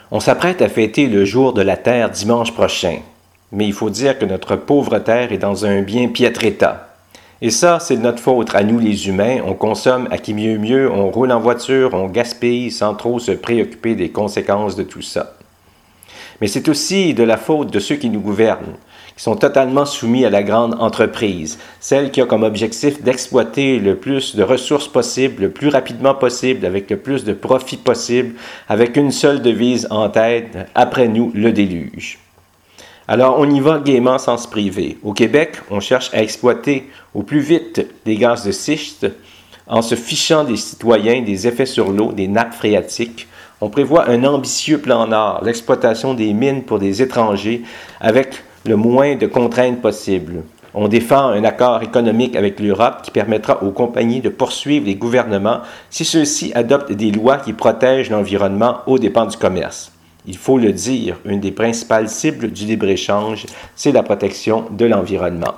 On s'apprête à fêter le jour de la Terre dimanche prochain, mais il faut dire que notre pauvre Terre est dans un bien piètre état. Et ça, c'est de notre faute à nous les humains. On consomme à qui mieux, on roule en voiture, on gaspille sans trop se préoccuper des conséquences de tout ça. Mais c'est aussi de la faute de ceux qui nous gouvernent, qui sont totalement soumis à la grande entreprise, celle qui a comme objectif d'exploiter le plus de ressources possible, le plus rapidement possible, avec le plus de profit possible, avec une seule devise en tête, après nous, le déluge. Alors, on y va gaiement sans se priver. Au Québec, on cherche à exploiter au plus vite les gaz de schiste en se fichant des citoyens, des effets sur l'eau, des nappes phréatiques. On prévoit un ambitieux plan Nord, l'exploitation des mines pour des étrangers avec le moins de contraintes possibles. On défend un accord économique avec l'Europe qui permettra aux compagnies de poursuivre les gouvernements si ceux-ci adoptent des lois qui protègent l'environnement aux dépens du commerce. Il faut le dire, une des principales cibles du libre-échange, c'est la protection de l'environnement.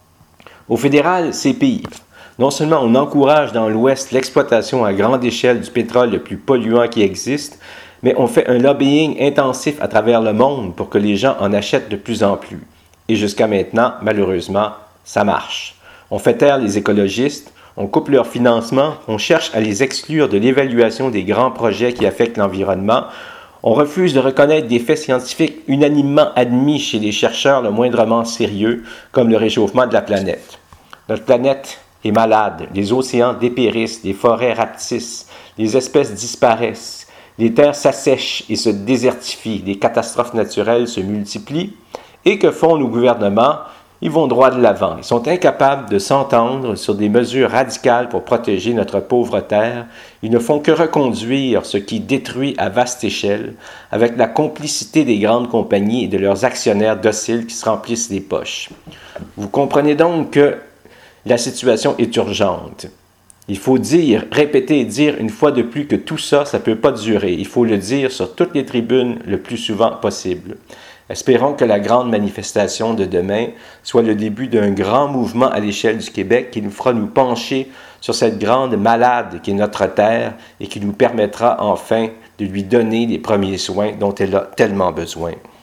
Au fédéral, c'est pire. Non seulement on encourage dans l'Ouest l'exploitation à grande échelle du pétrole le plus polluant qui existe, mais on fait un lobbying intensif à travers le monde pour que les gens en achètent de plus en plus. Et jusqu'à maintenant, malheureusement, ça marche. On fait taire les écologistes, on coupe leur financement, on cherche à les exclure de l'évaluation des grands projets qui affectent l'environnement, on refuse de reconnaître des faits scientifiques unanimement admis chez les chercheurs le moindrement sérieux, comme le réchauffement de la planète. Notre planète est malade, les océans dépérissent, les forêts rapetissent, les espèces disparaissent, les terres s'assèchent et se désertifient, les catastrophes naturelles se multiplient. Et que font nos gouvernements? Ils vont droit de l'avant. Ils sont incapables de s'entendre sur des mesures radicales pour protéger notre pauvre terre. Ils ne font que reconduire ce qui détruit à vaste échelle, avec la complicité des grandes compagnies et de leurs actionnaires dociles qui se remplissent les poches. Vous comprenez donc que la situation est urgente. Il faut dire, répéter et dire une fois de plus que tout ça, ça ne peut pas durer. Il faut le dire sur toutes les tribunes le plus souvent possible. Espérons que la grande manifestation de demain soit le début d'un grand mouvement à l'échelle du Québec qui nous fera nous pencher sur cette grande malade qui est notre terre et qui nous permettra enfin de lui donner les premiers soins dont elle a tellement besoin.